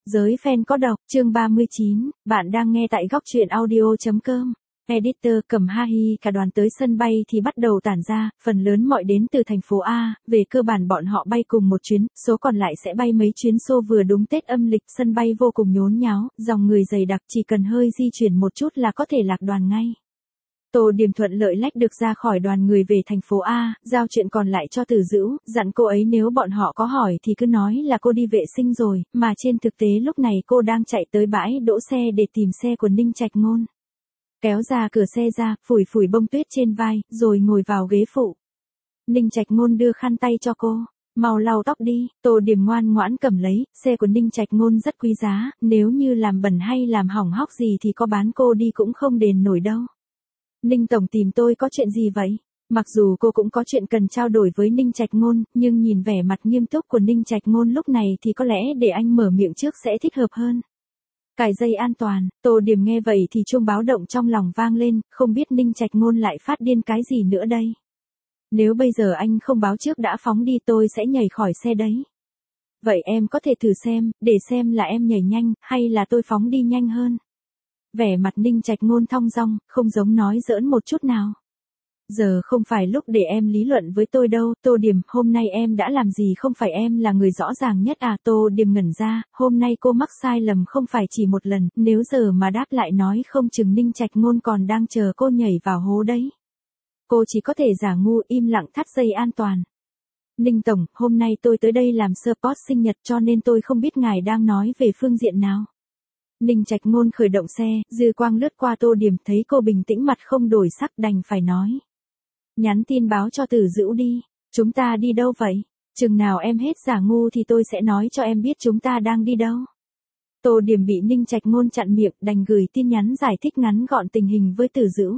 Giới fan có độc, chương 39, bạn đang nghe tại góc truyện audio.com. Editor Cẩm Ha Hy cả đoàn tới sân bay thì bắt đầu tản ra, phần lớn mọi đến từ thành phố A, về cơ bản bọn họ bay cùng một chuyến, số còn lại sẽ bay mấy chuyến xô vừa đúng Tết âm lịch, sân bay vô cùng nhốn nháo, dòng người dày đặc chỉ cần hơi di chuyển một chút là có thể lạc đoàn ngay. Tô Điềm thuận lợi lách được ra khỏi đoàn người về thành phố A, giao chuyện còn lại cho Từ Dữu, dặn cô ấy nếu bọn họ có hỏi thì cứ nói là cô đi vệ sinh rồi, mà trên thực tế lúc này cô đang chạy tới bãi đỗ xe để tìm xe của Ninh Trạch Ngôn. Kéo ra cửa xe ra, phủi phủi bông tuyết trên vai, rồi ngồi vào ghế phụ. Ninh Trạch Ngôn đưa khăn tay cho cô. Mau lau tóc đi, Tô Điềm ngoan ngoãn cầm lấy, xe của Ninh Trạch Ngôn rất quý giá, nếu như làm bẩn hay làm hỏng hóc gì thì có bán cô đi cũng không đền nổi đâu. Ninh Tổng tìm tôi có chuyện gì vậy? Mặc dù cô cũng có chuyện cần trao đổi với Ninh Trạch Ngôn, nhưng nhìn vẻ mặt nghiêm túc của Ninh Trạch Ngôn lúc này thì có lẽ để anh mở miệng trước sẽ thích hợp hơn. Cài dây an toàn, Tô Điềm nghe vậy thì chuông báo động trong lòng vang lên, không biết Ninh Trạch Ngôn lại phát điên cái gì nữa đây. Nếu bây giờ anh không báo trước đã phóng đi tôi sẽ nhảy khỏi xe đấy. Vậy em có thể thử xem, để xem là em nhảy nhanh, hay là tôi phóng đi nhanh hơn. Vẻ mặt Ninh Trạch Ngôn thong dong, không giống nói giỡn một chút nào. Giờ không phải lúc để em lý luận với tôi đâu, Tô Điềm, hôm nay em đã làm gì không phải em là người rõ ràng nhất à? Tô Điềm ngẩn ra, hôm nay cô mắc sai lầm không phải chỉ một lần, nếu giờ mà đáp lại nói không chừng Ninh Trạch Ngôn còn đang chờ cô nhảy vào hố đấy. Cô chỉ có thể giả ngu im lặng thắt dây an toàn. Ninh Tổng, hôm nay tôi tới đây làm support sinh nhật cho nên tôi không biết ngài đang nói về phương diện nào. Ninh Trạch Ngôn khởi động xe, dư quang lướt qua Tô Điềm thấy cô bình tĩnh mặt không đổi sắc đành phải nói. Nhắn tin báo cho Từ Dữu đi, chúng ta đi đâu vậy? Chừng nào em hết giả ngu thì tôi sẽ nói cho em biết chúng ta đang đi đâu. Tô Điềm bị Ninh Trạch Ngôn chặn miệng đành gửi tin nhắn giải thích ngắn gọn tình hình với Từ Dữu.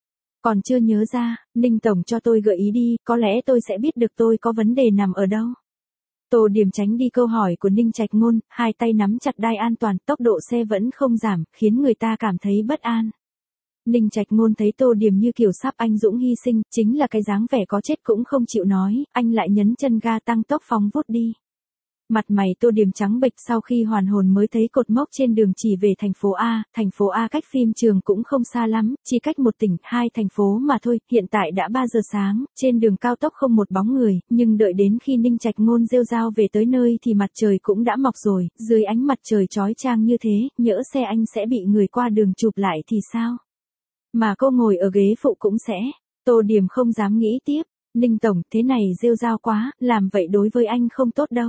Còn chưa nhớ ra, Ninh Tổng cho tôi gợi ý đi, có lẽ tôi sẽ biết được tôi có vấn đề nằm ở đâu. Tô Điềm tránh đi câu hỏi của Ninh Trạch Ngôn, hai tay nắm chặt đai an toàn, tốc độ xe vẫn không giảm, khiến người ta cảm thấy bất an. Ninh Trạch Ngôn thấy Tô Điềm như kiểu sắp anh dũng hy sinh, chính là cái dáng vẻ có chết cũng không chịu nói, anh lại nhấn chân ga tăng tốc phóng vút đi. Mặt mày Tô Điềm trắng bệch sau khi hoàn hồn mới thấy cột mốc trên đường chỉ về thành phố A cách phim trường cũng không xa lắm, chỉ cách một tỉnh, hai thành phố mà thôi, hiện tại đã 3 giờ sáng, trên đường cao tốc không một bóng người, nhưng đợi đến khi Ninh Trạch Ngôn rêu rao về tới nơi thì mặt trời cũng đã mọc rồi, dưới ánh mặt trời chói chang như thế, nhỡ xe anh sẽ bị người qua đường chụp lại thì sao? Mà cô ngồi ở ghế phụ cũng sẽ, Tô Điềm không dám nghĩ tiếp, Ninh Tổng, thế này rêu rao quá, làm vậy đối với anh không tốt đâu.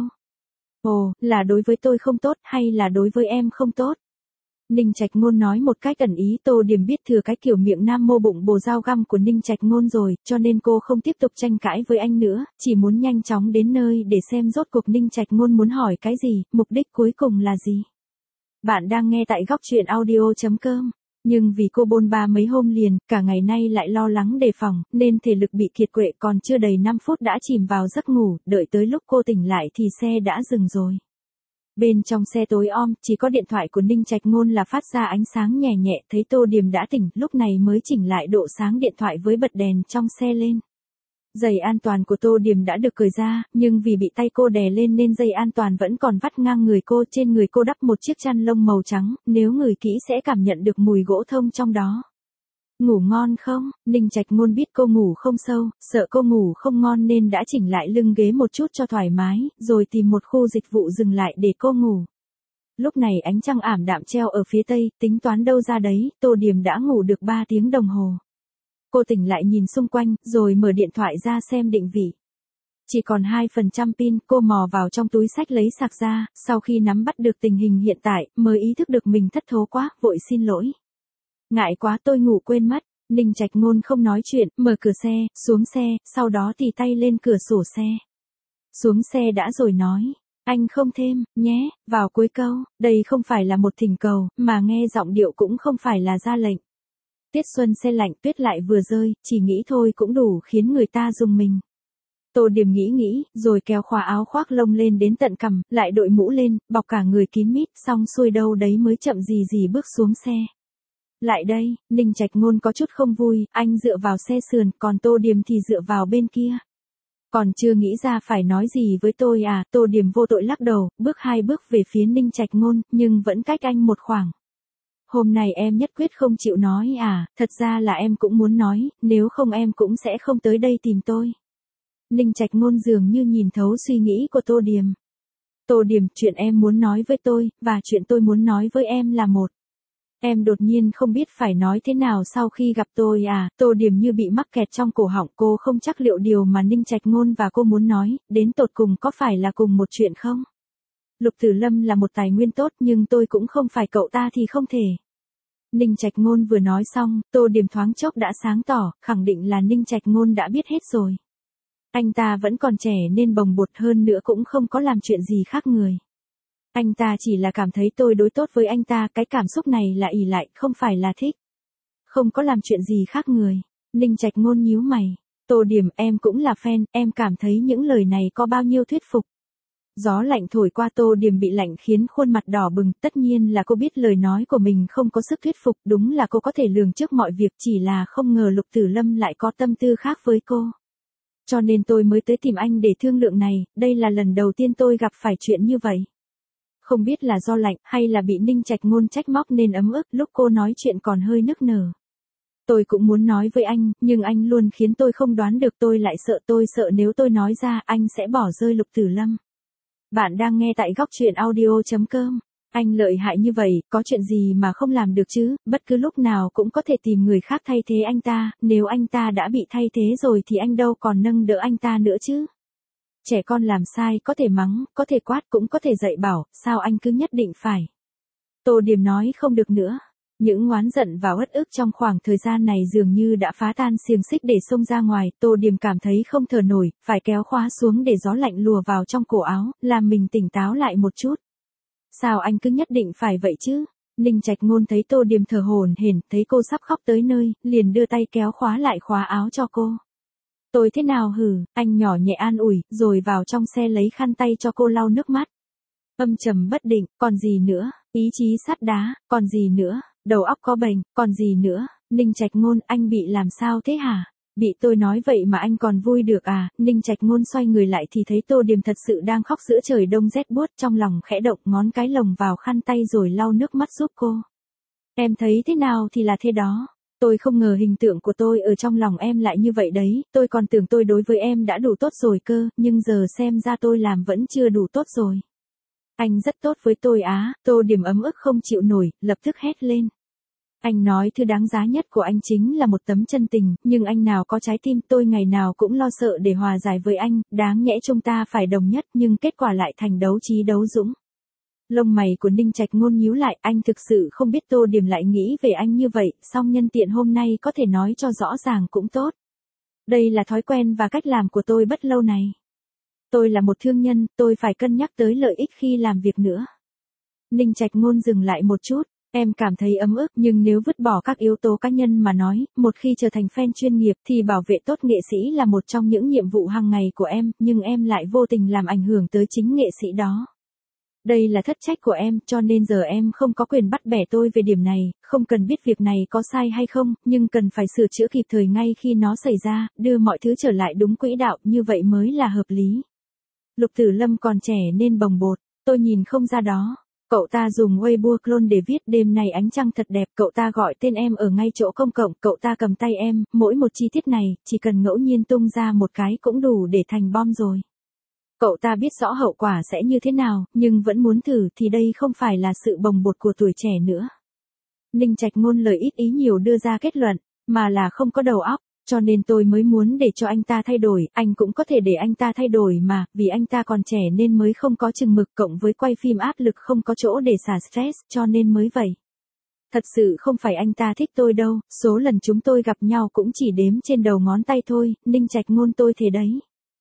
Ồ, là đối với tôi không tốt hay là đối với em không tốt? Ninh Trạch Ngôn nói một cách ẩn ý. Tô Điềm biết thừa cái kiểu miệng nam mô bụng bồ dao găm của Ninh Trạch Ngôn rồi, cho nên cô không tiếp tục tranh cãi với anh nữa, chỉ muốn nhanh chóng đến nơi để xem rốt cuộc Ninh Trạch Ngôn muốn hỏi cái gì, mục đích cuối cùng là gì. Bạn đang nghe tại góc truyện audio.com. Nhưng vì cô bôn ba mấy hôm liền, cả ngày nay lại lo lắng đề phòng, nên thể lực bị kiệt quệ còn chưa đầy 5 phút đã chìm vào giấc ngủ, đợi tới lúc cô tỉnh lại thì xe đã dừng rồi. Bên trong xe tối om, chỉ có điện thoại của Ninh Trạch Ngôn là phát ra ánh sáng nhẹ nhẹ, thấy Tô Điềm đã tỉnh, lúc này mới chỉnh lại độ sáng điện thoại với bật đèn trong xe lên. Giày an toàn của Tô Điềm đã được cởi ra, nhưng vì bị tay cô đè lên nên dây an toàn vẫn còn vắt ngang người cô, trên người cô đắp một chiếc chăn lông màu trắng, nếu ngửi kỹ sẽ cảm nhận được mùi gỗ thông trong đó. Ngủ ngon không? Ninh Trạch Ngôn biết cô ngủ không sâu, sợ cô ngủ không ngon nên đã chỉnh lại lưng ghế một chút cho thoải mái, rồi tìm một khu dịch vụ dừng lại để cô ngủ. Lúc này ánh trăng ảm đạm treo ở phía tây, tính toán đâu ra đấy, Tô Điềm đã ngủ được 3 tiếng đồng hồ. Cô tỉnh lại nhìn xung quanh, rồi mở điện thoại ra xem định vị. Chỉ còn 2% pin, cô mò vào trong túi xách lấy sạc ra, sau khi nắm bắt được tình hình hiện tại, mới ý thức được mình thất thố quá, vội xin lỗi. Ngại quá tôi ngủ quên mất, Ninh Trạch Ngôn không nói chuyện, mở cửa xe, xuống xe, sau đó tì tay lên cửa sổ xe. Xuống xe đã rồi nói, anh không thêm, nhé, vào cuối câu, đây không phải là một thỉnh cầu, mà nghe giọng điệu cũng không phải là ra lệnh. Tiết xuân se lạnh, tuyết lại vừa rơi, chỉ nghĩ thôi cũng đủ khiến người ta rùng mình. Tô Điềm nghĩ, rồi kéo khóa áo khoác lông lên đến tận cằm, lại đội mũ lên, bọc cả người kín mít, xong xuôi đâu đấy mới chậm gì bước xuống xe. Lại đây, Ninh Trạch Ngôn có chút không vui, anh dựa vào xe sườn, còn Tô Điềm thì dựa vào bên kia. Còn chưa nghĩ ra phải nói gì với tôi à, Tô Điểm vô tội lắc đầu, bước 2 bước về phía Ninh Trạch Ngôn, nhưng vẫn cách anh một khoảng. Hôm nay em nhất quyết không chịu nói à, thật ra là em cũng muốn nói, nếu không em cũng sẽ không tới đây tìm tôi. Ninh Trạch Ngôn dường như nhìn thấu suy nghĩ của Tô Điểm. Tô Điểm, chuyện em muốn nói với tôi, và chuyện tôi muốn nói với em là một. Em đột nhiên không biết phải nói thế nào sau khi gặp tôi à, Tô Điểm như bị mắc kẹt trong cổ họng, cô không chắc liệu điều mà Ninh Trạch Ngôn và cô muốn nói, đến tột cùng có phải là cùng một chuyện không? Lục Tử Lâm là một tài nguyên tốt nhưng tôi cũng không phải cậu ta thì không thể. Ninh Trạch Ngôn vừa nói xong, Tô Điểm thoáng chốc đã sáng tỏ, khẳng định là Ninh Trạch Ngôn đã biết hết rồi. Anh ta vẫn còn trẻ nên bồng bột, hơn nữa cũng không có làm chuyện gì khác người. Anh ta chỉ là cảm thấy tôi đối tốt với anh ta, cái cảm xúc này là ỷ lại, không phải là thích. Không có làm chuyện gì khác người. Ninh Trạch Ngôn nhíu mày. Tô Điểm, em cũng là fan, em cảm thấy những lời này có bao nhiêu thuyết phục. Gió lạnh thổi qua, Tô Điểm bị lạnh khiến khuôn mặt đỏ bừng, tất nhiên là cô biết lời nói của mình không có sức thuyết phục, đúng là cô có thể lường trước mọi việc, chỉ là không ngờ Lục Tử Lâm lại có tâm tư khác với cô. Cho nên tôi mới tới tìm anh để thương lượng này, đây là lần đầu tiên tôi gặp phải chuyện như vậy. Không biết là do lạnh hay là bị Ninh Trạch Ngôn trách móc nên ấm ức, lúc cô nói chuyện còn hơi nức nở. Tôi cũng muốn nói với anh, nhưng anh luôn khiến tôi không đoán được, tôi sợ nếu tôi nói ra anh sẽ bỏ rơi Lục Tử Lâm. Bạn đang nghe tại góc truyện audio.com. Anh lợi hại như vậy, có chuyện gì mà không làm được chứ, bất cứ lúc nào cũng có thể tìm người khác thay thế anh ta, nếu anh ta đã bị thay thế rồi thì anh đâu còn nâng đỡ anh ta nữa chứ. Trẻ con làm sai có thể mắng, có thể quát, cũng có thể dạy bảo, sao anh cứ nhất định phải. Tô Điểm nói không được nữa. Những oán giận và uất ức trong khoảng thời gian này dường như đã phá tan xiềng xích để xông ra ngoài, Tô Điểm cảm thấy không thở nổi, phải kéo khóa xuống để gió lạnh lùa vào trong cổ áo, làm mình tỉnh táo lại một chút. Sao anh cứ nhất định phải vậy chứ? Ninh Trạch Ngôn thấy Tô Điểm thở hổn hển, thấy cô sắp khóc tới nơi, liền đưa tay kéo khóa lại khóa áo cho cô. Tôi thế nào hử, anh nhỏ nhẹ an ủi, rồi vào trong xe lấy khăn tay cho cô lau nước mắt. Âm trầm bất định, còn gì nữa, ý chí sắt đá, còn gì nữa, đầu óc có bệnh, còn gì nữa, Ninh Trạch Ngôn, anh bị làm sao thế hả? Bị tôi nói vậy mà anh còn vui được à? Ninh Trạch Ngôn xoay người lại thì thấy Tô Điểm thật sự đang khóc giữa trời đông rét buốt, trong lòng khẽ động, ngón cái lồng vào khăn tay rồi lau nước mắt giúp cô. Em thấy thế nào thì là thế đó. Tôi không ngờ hình tượng của tôi ở trong lòng em lại như vậy đấy, tôi còn tưởng tôi đối với em đã đủ tốt rồi cơ, nhưng giờ xem ra tôi làm vẫn chưa đủ tốt rồi. Anh rất tốt với tôi á, Tô Điểm ấm ức không chịu nổi, lập tức hét lên. Anh nói thứ đáng giá nhất của anh chính là một tấm chân tình, nhưng anh nào có trái tim, tôi ngày nào cũng lo sợ để hòa giải với anh, đáng nhẽ chúng ta phải đồng nhất nhưng kết quả lại thành đấu trí đấu dũng. Lông mày của Ninh Trạch Ngôn nhíu lại, anh thực sự không biết Tô Điểm lại nghĩ về anh như vậy, song nhân tiện hôm nay có thể nói cho rõ ràng cũng tốt. Đây là thói quen và cách làm của tôi bất lâu này. Tôi là một thương nhân, tôi phải cân nhắc tới lợi ích khi làm việc nữa. Ninh Trạch Ngôn dừng lại một chút, em cảm thấy ấm ức, nhưng nếu vứt bỏ các yếu tố cá nhân mà nói, một khi trở thành fan chuyên nghiệp thì bảo vệ tốt nghệ sĩ là một trong những nhiệm vụ hàng ngày của em, nhưng em lại vô tình làm ảnh hưởng tới chính nghệ sĩ đó. Đây là thất trách của em, cho nên giờ em không có quyền bắt bẻ tôi về điểm này, không cần biết việc này có sai hay không, nhưng cần phải sửa chữa kịp thời ngay khi nó xảy ra, đưa mọi thứ trở lại đúng quỹ đạo, như vậy mới là hợp lý. Lục Tử Lâm còn trẻ nên bồng bột, tôi nhìn không ra đó. Cậu ta dùng Weibo clone để viết đêm nay ánh trăng thật đẹp, cậu ta gọi tên em ở ngay chỗ công cộng, cậu ta cầm tay em, mỗi một chi tiết này, chỉ cần ngẫu nhiên tung ra một cái cũng đủ để thành bom rồi. Cậu ta biết rõ hậu quả sẽ như thế nào, nhưng vẫn muốn thử thì đây không phải là sự bồng bột của tuổi trẻ nữa. Ninh Trạch Ngôn lời ít ý nhiều đưa ra kết luận, mà là không có đầu óc, cho nên tôi mới muốn để cho anh ta thay đổi, anh cũng có thể để anh ta thay đổi mà, vì anh ta còn trẻ nên mới không có chừng mực, cộng với quay phim áp lực không có chỗ để xả stress, cho nên mới vậy. Thật sự không phải anh ta thích tôi đâu, số lần chúng tôi gặp nhau cũng chỉ đếm trên đầu ngón tay thôi, Ninh Trạch Ngôn tôi thề đấy.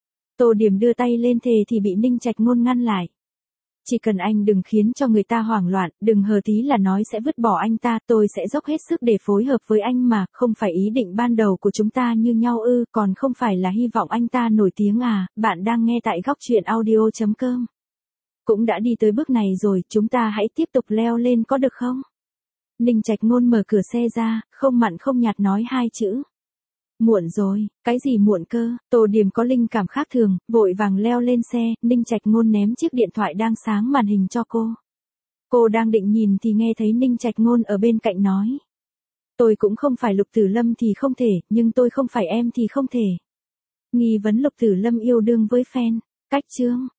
Tô Điểm đưa tay lên thề thì bị Ninh Trạch Ngôn ngăn lại. Chỉ cần anh đừng khiến cho người ta hoảng loạn, đừng hờ tí là nói sẽ vứt bỏ anh ta, tôi sẽ dốc hết sức để phối hợp với anh mà, không phải ý định ban đầu của chúng ta như nhau ư, còn không phải là hy vọng anh ta nổi tiếng à, bạn đang nghe tại góc truyện audio.com. Cũng đã đi tới bước này rồi, chúng ta hãy tiếp tục leo lên có được không? Ninh Trạch Ngôn mở cửa xe ra, không mặn không nhạt nói hai chữ. Muộn rồi, cái gì muộn cơ, Tô Điểm có linh cảm khác thường, vội vàng leo lên xe, Ninh Trạch Ngôn ném chiếc điện thoại đang sáng màn hình cho cô. Cô đang định nhìn thì nghe thấy Ninh Trạch Ngôn ở bên cạnh nói. Tôi cũng không phải Lục Tử Lâm thì không thể, nhưng tôi không phải em thì không thể. Nghi vấn Lục Tử Lâm yêu đương với fan, cách chương.